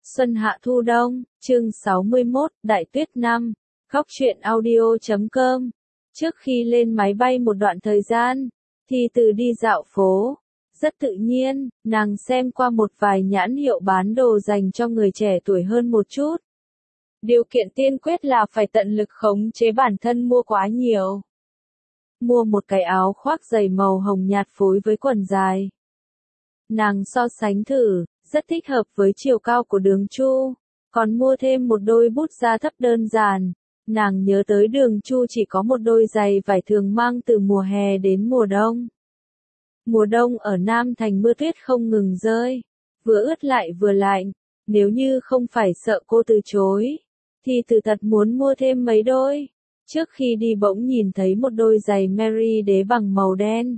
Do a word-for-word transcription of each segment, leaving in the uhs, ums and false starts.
Xuân hạ thu đông, chương sáu mươi mốt, Đại tuyết năm, Góc truyện audio chấm com. Trước khi lên máy bay một đoạn thời gian, Thi Từ đi dạo phố. Rất tự nhiên, nàng xem qua một vài nhãn hiệu bán đồ dành cho người trẻ tuổi hơn một chút. Điều kiện tiên quyết là phải tận lực khống chế bản thân mua quá nhiều. Mua một cái áo khoác dày màu hồng nhạt phối với quần dài. Nàng so sánh thử, rất thích hợp với chiều cao của Đường Chu, còn mua thêm một đôi bút da thấp đơn giản. Nàng nhớ tới Đường Chu chỉ có một đôi giày vải thường mang từ mùa hè đến mùa đông. Mùa đông ở Nam Thành mưa tuyết không ngừng rơi, vừa ướt lại vừa lạnh, nếu như không phải sợ cô từ chối, thì Từ thật muốn mua thêm mấy đôi. Trước khi đi bỗng nhìn thấy một đôi giày Mary đế bằng màu đen.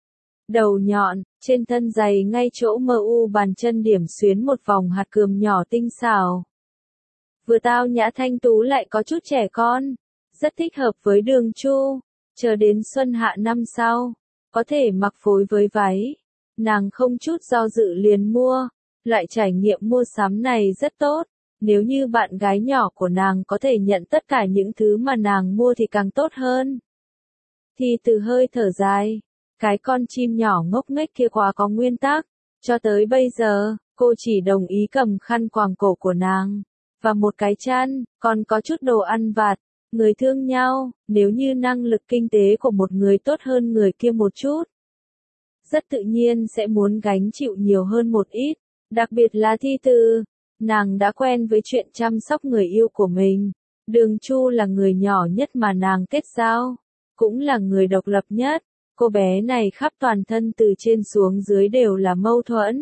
Đầu nhọn, trên thân giày ngay chỗ mờ u bàn chân điểm xuyến một vòng hạt cườm nhỏ tinh xảo. Vừa tao nhã thanh tú lại có chút trẻ con, rất thích hợp với Đường Chu. Chờ đến xuân hạ năm sau, có thể mặc phối với váy. Nàng không chút do dự liền mua, loại trải nghiệm mua sắm này rất tốt. Nếu như bạn gái nhỏ của nàng có thể nhận tất cả những thứ mà nàng mua thì càng tốt hơn. Thì Từ hơi thở dài. Cái con chim nhỏ ngốc nghếch kia quá có nguyên tắc. Cho tới bây giờ, cô chỉ đồng ý cầm khăn quàng cổ của nàng. Và một cái chăn, còn có chút đồ ăn vặt. Người thương nhau, nếu như năng lực kinh tế của một người tốt hơn người kia một chút. Rất tự nhiên sẽ muốn gánh chịu nhiều hơn một ít. Đặc biệt là Thi Từ. Nàng đã quen với chuyện chăm sóc người yêu của mình. Đường Chu là người nhỏ nhất mà nàng kết giao. Cũng là người độc lập nhất. Cô bé này khắp toàn thân từ trên xuống dưới đều là mâu thuẫn.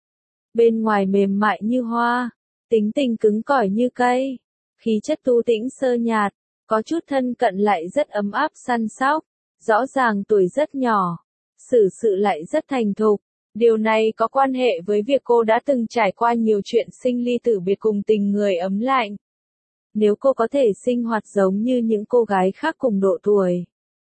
Bên ngoài mềm mại như hoa, tính tình cứng cỏi như cây, khí chất tu tĩnh sơ nhạt, có chút thân cận lại rất ấm áp săn sóc, rõ ràng tuổi rất nhỏ, xử sự lại rất thành thục. Điều này có quan hệ với việc cô đã từng trải qua nhiều chuyện sinh ly tử biệt cùng tình người ấm lạnh. Nếu cô có thể sinh hoạt giống như những cô gái khác cùng độ tuổi,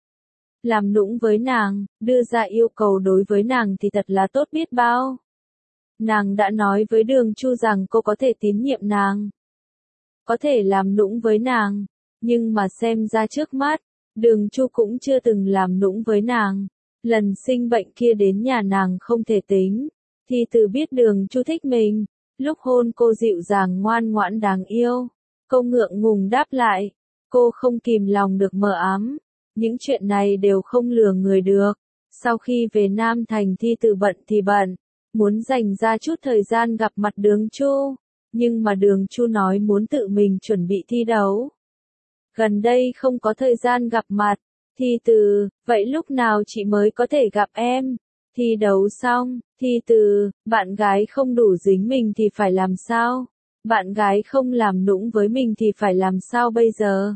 làm nũng với nàng, đưa ra yêu cầu đối với nàng thì thật là tốt biết bao. Nàng đã nói với Đường Chu rằng cô có thể tín nhiệm nàng, có thể làm nũng với nàng, nhưng mà xem ra trước mắt, Đường Chu cũng chưa từng làm nũng với nàng. Lần sinh bệnh kia đến nhà nàng không thể tính, thì Từ biết Đường Chu thích mình, lúc hôn cô dịu dàng ngoan ngoãn đáng yêu. Cô ngượng ngùng đáp lại, cô không kìm lòng được mờ ám. Những chuyện này đều không lừa người được. Sau khi về Nam Thành Thi Từ bận thì bận, muốn dành ra chút thời gian gặp mặt Đường Chu, nhưng mà Đường Chu nói muốn tự mình chuẩn bị thi đấu. Gần đây không có thời gian gặp mặt. Thi Từ, vậy lúc nào chị mới có thể gặp em? Thi đấu xong, Thi Từ, bạn gái không đủ dính mình thì phải làm sao? Bạn gái không làm nũng với mình thì phải làm sao bây giờ?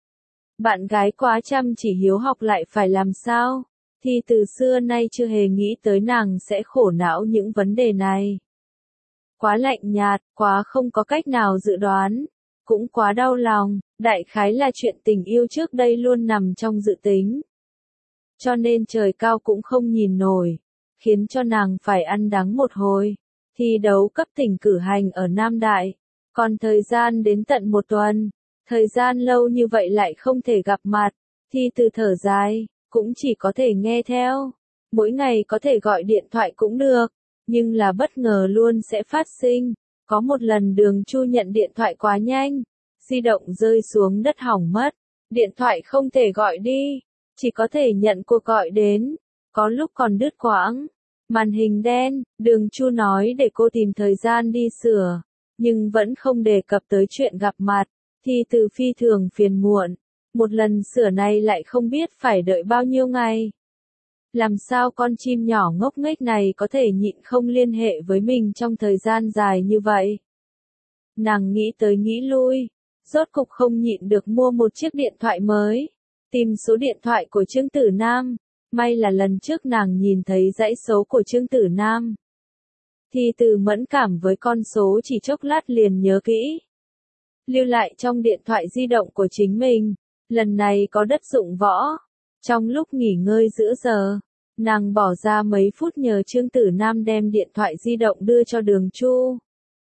Bạn gái quá chăm chỉ hiếu học lại phải làm sao? Thì từ xưa nay chưa hề nghĩ tới nàng sẽ khổ não những vấn đề này. Quá lạnh nhạt, quá không có cách nào dự đoán, cũng quá đau lòng, đại khái là chuyện tình yêu trước đây luôn nằm trong dự tính. Cho nên trời cao cũng không nhìn nổi, khiến cho nàng phải ăn đắng một hồi. Thi đấu cấp tỉnh cử hành ở Nam Đại, còn thời gian đến tận một tuần. Thời gian lâu như vậy lại không thể gặp mặt, Thi Từ thở dài, cũng chỉ có thể nghe theo. Mỗi ngày có thể gọi điện thoại cũng được, nhưng là bất ngờ luôn sẽ phát sinh. Có một lần Đường Chu nhận điện thoại quá nhanh, di động rơi xuống đất hỏng mất, điện thoại không thể gọi đi, chỉ có thể nhận cuộc gọi đến, có lúc còn đứt quãng. Màn hình đen, Đường Chu nói để cô tìm thời gian đi sửa, nhưng vẫn không đề cập tới chuyện gặp mặt. Thi Từ phi thường phiền muộn, một lần sửa này lại không biết phải đợi bao nhiêu ngày. Làm sao con chim nhỏ ngốc nghếch này có thể nhịn không liên hệ với mình trong thời gian dài như vậy? Nàng nghĩ tới nghĩ lui, rốt cục không nhịn được mua một chiếc điện thoại mới, tìm số điện thoại của Trương Tử Nam, may là lần trước nàng nhìn thấy dãy số của Trương Tử Nam. Thi Từ mẫn cảm với con số chỉ chốc lát liền nhớ kỹ. Lưu lại trong điện thoại di động của chính mình, lần này có đất dụng võ. Trong lúc nghỉ ngơi giữa giờ, nàng bỏ ra mấy phút nhờ Trương Tử Nam đem điện thoại di động đưa cho Đường Chu.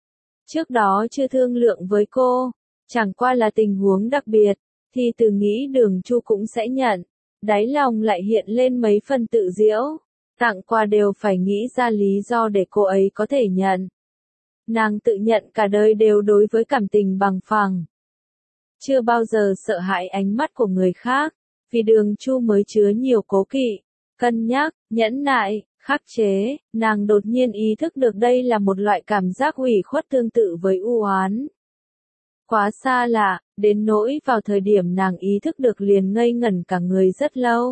Trước đó chưa thương lượng với cô, chẳng qua là tình huống đặc biệt, thì từ nghĩ Đường Chu cũng sẽ nhận. Đáy lòng lại hiện lên mấy phần tự giễu, tặng quà đều phải nghĩ ra lý do để cô ấy có thể nhận. Nàng tự nhận cả đời đều đối với cảm tình bằng phẳng. Chưa bao giờ sợ hãi ánh mắt của người khác, vì Đường Chu mới chứa nhiều cố kỵ, cân nhắc, nhẫn nại, khắc chế, nàng đột nhiên ý thức được đây là một loại cảm giác ủy khuất tương tự với u oán. Quá xa lạ, đến nỗi vào thời điểm nàng ý thức được liền ngây ngẩn cả người rất lâu.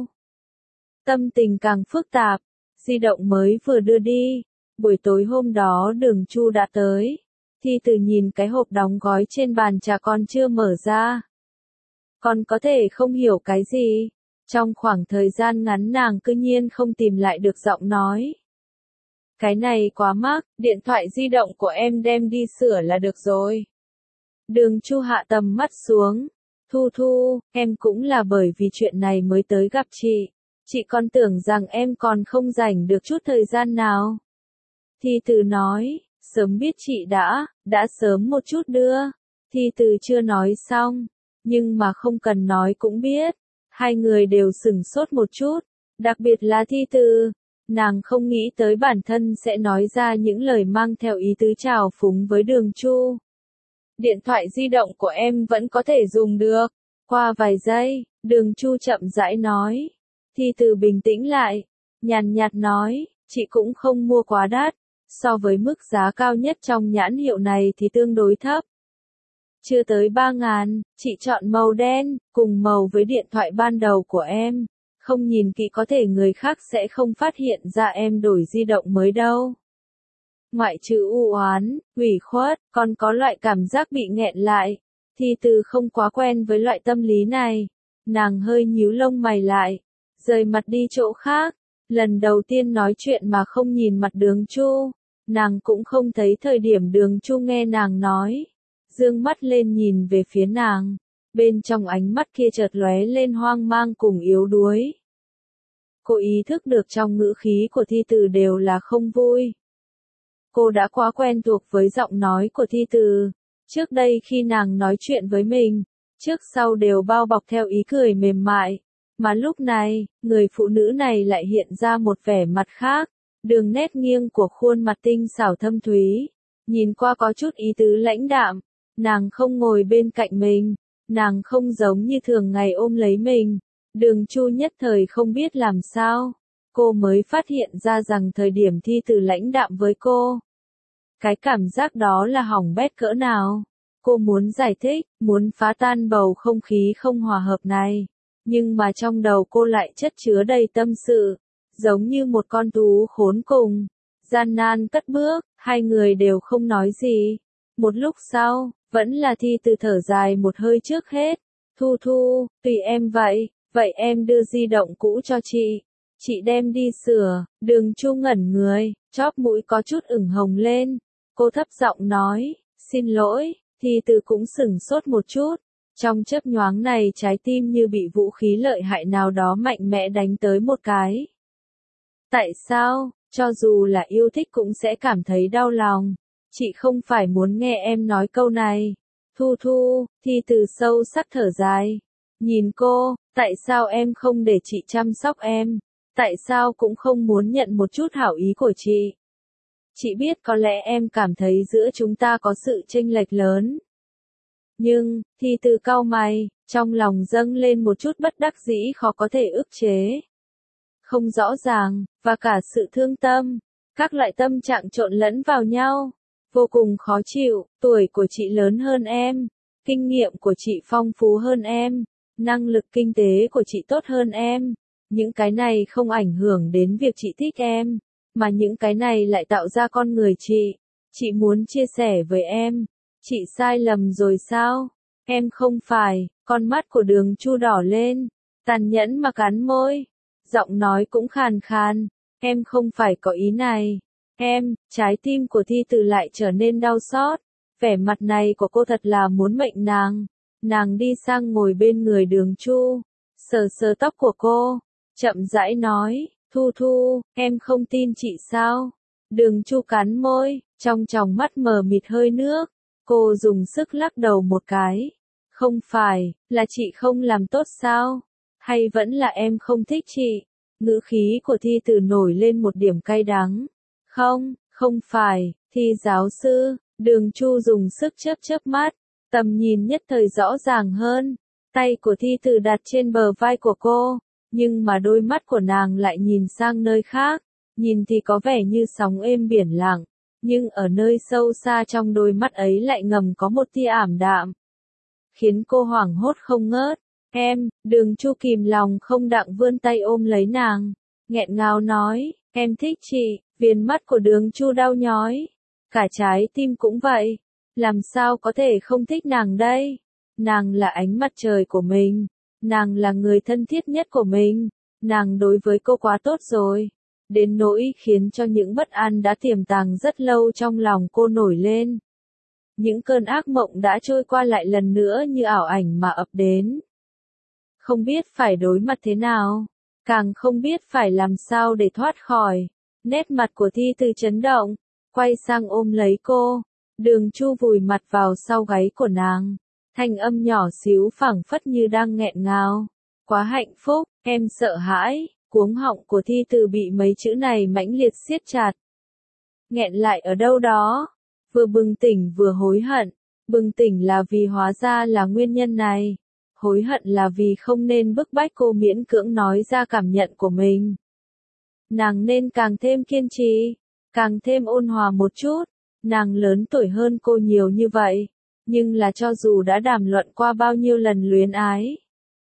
Tâm tình càng phức tạp, di động mới vừa đưa đi, buổi tối hôm đó Đường Chu đã tới. Thi Từ nhìn cái hộp đóng gói trên bàn trà con chưa mở ra. Con có thể không hiểu cái gì. Trong khoảng thời gian ngắn nàng cư nhiên không tìm lại được giọng nói. Cái này quá mắc, điện thoại di động của em đem đi sửa là được rồi. Đường Chu hạ tầm mắt xuống. Thu Thu, em cũng là bởi vì chuyện này mới tới gặp chị. Chị còn tưởng rằng em còn không dành được chút thời gian nào. Thi Từ nói, sớm biết chị đã, đã sớm một chút đưa. Thi Từ chưa nói xong, nhưng mà không cần nói cũng biết. Hai người đều sửng sốt một chút, đặc biệt là Thi Từ. Nàng không nghĩ tới bản thân sẽ nói ra những lời mang theo ý tứ trào phúng với Đường Chu. Điện thoại di động của em vẫn có thể dùng được. Qua vài giây, Đường Chu chậm rãi nói. Thi Từ bình tĩnh lại, nhàn nhạt nói, chị cũng không mua quá đắt. So với mức giá cao nhất trong nhãn hiệu này thì tương đối thấp. Chưa tới ba ngàn, chị chọn màu đen, cùng màu với điện thoại ban đầu của em. Không nhìn kỹ có thể người khác sẽ không phát hiện ra em đổi di động mới đâu. Ngoại trừ u oán, ủy khuất, còn có loại cảm giác bị nghẹn lại. Thi Từ không quá quen với loại tâm lý này. Nàng hơi nhíu lông mày lại, rời mặt đi chỗ khác. Lần đầu tiên nói chuyện mà không nhìn mặt Đường Chu. Nàng cũng không thấy thời điểm Đường Chu nghe nàng nói. Dương mắt lên nhìn về phía nàng. Bên trong ánh mắt kia chợt lóe lên hoang mang cùng yếu đuối. Cô ý thức được trong ngữ khí của Thi Từ đều là không vui. Cô đã quá quen thuộc với giọng nói của Thi Từ. Trước đây khi nàng nói chuyện với mình, trước sau đều bao bọc theo ý cười mềm mại. Mà lúc này, người phụ nữ này lại hiện ra một vẻ mặt khác. Đường nét nghiêng của khuôn mặt tinh xảo thâm thúy. Nhìn qua có chút ý tứ lãnh đạm. Nàng không ngồi bên cạnh mình. Nàng không giống như thường ngày ôm lấy mình. Đường Chu nhất thời không biết làm sao. Cô mới phát hiện ra rằng thời điểm Thi Từ lãnh đạm với cô. Cái cảm giác đó là hỏng bét cỡ nào. Cô muốn giải thích, muốn phá tan bầu không khí không hòa hợp này. Nhưng mà trong đầu cô lại chất chứa đầy tâm sự. Giống như một con thú khốn cùng. Gian nan cất bước, hai người đều không nói gì. Một lúc sau, vẫn là Thi Từ thở dài một hơi trước hết. Thu Thu, tùy em vậy, vậy em đưa di động cũ cho chị. Chị đem đi sửa. Đường Chu ngẩn người, chóp mũi có chút ửng hồng lên. Cô thấp giọng nói, xin lỗi. Thi Từ cũng sửng sốt một chút. Trong chớp nhoáng này trái tim như bị vũ khí lợi hại nào đó mạnh mẽ đánh tới một cái. Tại sao, cho dù là yêu thích cũng sẽ cảm thấy đau lòng. Chị không phải muốn nghe em nói câu này. Thu Thu, Thi Từ sâu sắc thở dài. Nhìn cô, tại sao em không để chị chăm sóc em? Tại sao cũng không muốn nhận một chút hảo ý của chị? Chị biết có lẽ em cảm thấy giữa chúng ta có sự chênh lệch lớn. Nhưng, Thi Từ cau mày, trong lòng dâng lên một chút bất đắc dĩ khó có thể ức chế. Không rõ ràng, và cả sự thương tâm. Các loại tâm trạng trộn lẫn vào nhau. Vô cùng khó chịu, tuổi của chị lớn hơn em. Kinh nghiệm của chị phong phú hơn em. Năng lực kinh tế của chị tốt hơn em. Những cái này không ảnh hưởng đến việc chị thích em. Mà những cái này lại tạo ra con người chị. Chị muốn chia sẻ với em. Chị sai lầm rồi sao? Em không phải. Con mắt của Đường Chu đỏ lên. Tàn nhẫn mà cắn môi. Giọng nói cũng khàn khàn. Em không phải có ý này. Em, trái tim của Thi Từ lại trở nên đau xót. Vẻ mặt này của cô thật là muốn mệnh nàng. Nàng đi sang ngồi bên người Đường Chu. Sờ sờ tóc của cô. Chậm rãi nói, Thu Thu, em không tin chị sao? Đường Chu cắn môi, trong tròng mắt mờ mịt hơi nước. Cô dùng sức lắc đầu một cái. Không phải, là chị không làm tốt sao? Hay vẫn là em không thích chị? Ngữ khí của Thi Từ nổi lên một điểm cay đắng. Không, không phải, Thi giáo sư. Đường Chu dùng sức chớp chớp mắt. Tầm nhìn nhất thời rõ ràng hơn. Tay của Thi Từ đặt trên bờ vai của cô. Nhưng mà đôi mắt của nàng lại nhìn sang nơi khác. Nhìn thì có vẻ như sóng êm biển lặng. Nhưng ở nơi sâu xa trong đôi mắt ấy lại ngầm có một tia ảm đạm. Khiến cô hoảng hốt không ngớt. Em, Đường Chu kìm lòng không đặng vươn tay ôm lấy nàng. Nghẹn ngào nói, em thích chị. Viền mắt của Đường Chu đau nhói. Cả trái tim cũng vậy. Làm sao có thể không thích nàng đây? Nàng là ánh mặt trời của mình. Nàng là người thân thiết nhất của mình. Nàng đối với cô quá tốt rồi. Đến nỗi khiến cho những bất an đã tiềm tàng rất lâu trong lòng cô nổi lên. Những cơn ác mộng đã trôi qua lại lần nữa như ảo ảnh mà ập đến. Không biết phải đối mặt thế nào. Càng không biết phải làm sao để thoát khỏi. Nét mặt của Thi Từ chấn động. Quay sang ôm lấy cô. Đường Chu vùi mặt vào sau gáy của nàng. Thanh âm nhỏ xíu phảng phất như đang nghẹn ngào. Quá hạnh phúc, em sợ hãi. Cuống họng của Thi Từ bị mấy chữ này mãnh liệt siết chặt. Nghẹn lại ở đâu đó. Vừa bừng tỉnh vừa hối hận. Bừng tỉnh là vì hóa ra là nguyên nhân này. Hối hận là vì không nên bức bách cô miễn cưỡng nói ra cảm nhận của mình. Nàng nên càng thêm kiên trì. Càng thêm ôn hòa một chút. Nàng lớn tuổi hơn cô nhiều như vậy. Nhưng là cho dù đã đàm luận qua bao nhiêu lần luyến ái.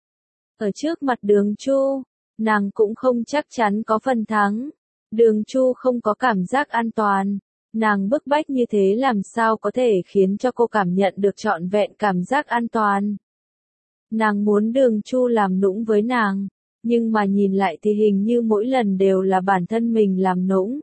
Ở trước mặt Đường Chu. Nàng cũng không chắc chắn có phần thắng. Đường Chu không có cảm giác an toàn. Nàng bức bách như thế làm sao có thể khiến cho cô cảm nhận được trọn vẹn cảm giác an toàn. Nàng muốn Đường Chu làm nũng với nàng. Nhưng mà nhìn lại thì hình như mỗi lần đều là bản thân mình làm nũng.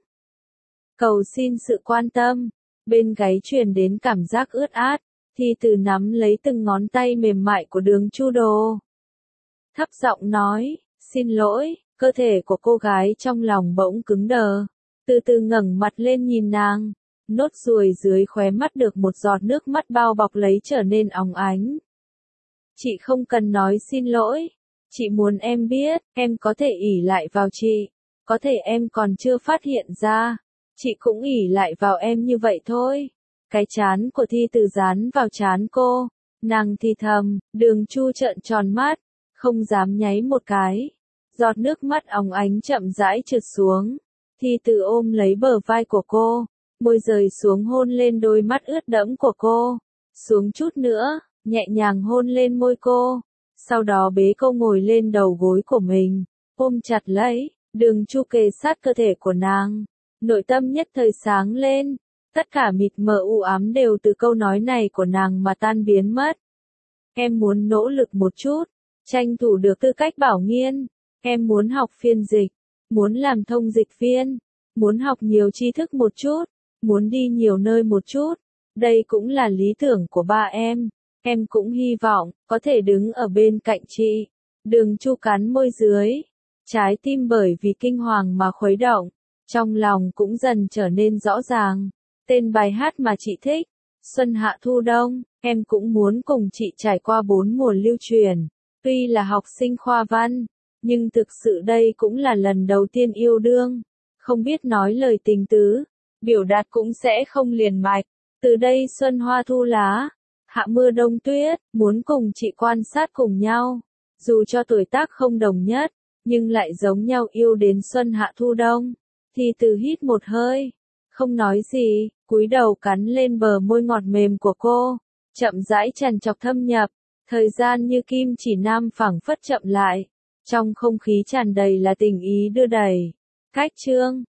Cầu xin sự quan tâm. Bên gáy truyền đến cảm giác ướt át. Thi Từ nắm lấy từng ngón tay mềm mại của Đường Chu đồ. Thấp giọng nói. Xin lỗi, cơ thể của cô gái trong lòng bỗng cứng đờ. Từ từ ngẩng mặt lên nhìn nàng. Nốt ruồi dưới khóe mắt được một giọt nước mắt bao bọc lấy trở nên óng ánh. Chị không cần nói xin lỗi. Chị muốn em biết, em có thể ỷ lại vào chị. Có thể em còn chưa phát hiện ra. Chị cũng ỷ lại vào em như vậy thôi. Cái trán của Thi Từ dán vào trán cô. Nàng thì thầm, Đường Chu trợn tròn mắt. Không dám nháy một cái. Giọt nước mắt óng ánh chậm rãi trượt xuống. Thi Từ ôm lấy bờ vai của cô. Môi rời xuống hôn lên đôi mắt ướt đẫm của cô. Xuống chút nữa, nhẹ nhàng hôn lên môi cô. Sau đó bế cô ngồi lên đầu gối của mình. Ôm chặt lấy, Đường Chu kề sát cơ thể của nàng. Nội tâm nhất thời sáng lên. Tất cả mịt mờ u ám đều từ câu nói này của nàng mà tan biến mất. Em muốn nỗ lực một chút. Tranh thủ được tư cách bảo nghiên. Em muốn học phiên dịch. Muốn làm thông dịch viên. Muốn học nhiều tri thức một chút. Muốn đi nhiều nơi một chút. Đây cũng là lý tưởng của ba em. Em cũng hy vọng có thể đứng ở bên cạnh chị. Đường Chu cắn môi dưới. Trái tim bởi vì kinh hoàng mà khuấy động. Trong lòng cũng dần trở nên rõ ràng. Tên bài hát mà chị thích. Xuân hạ thu đông. Em cũng muốn cùng chị trải qua bốn mùa lưu truyền. Tuy là học sinh khoa văn, nhưng thực sự đây cũng là lần đầu tiên yêu đương. Không biết nói lời tình tứ, biểu đạt cũng sẽ không liền mạch. Từ đây xuân hoa thu lá, hạ mưa đông tuyết, muốn cùng chị quan sát cùng nhau. Dù cho tuổi tác không đồng nhất, nhưng lại giống nhau yêu đến xuân hạ thu đông. Thì Từ hít một hơi, không nói gì, cúi đầu cắn lên bờ môi ngọt mềm của cô, chậm rãi trằn trọc thâm nhập. Thời gian như kim chỉ nam phẳng phất chậm lại. Trong không khí tràn đầy là tình ý đưa đẩy. Cách chương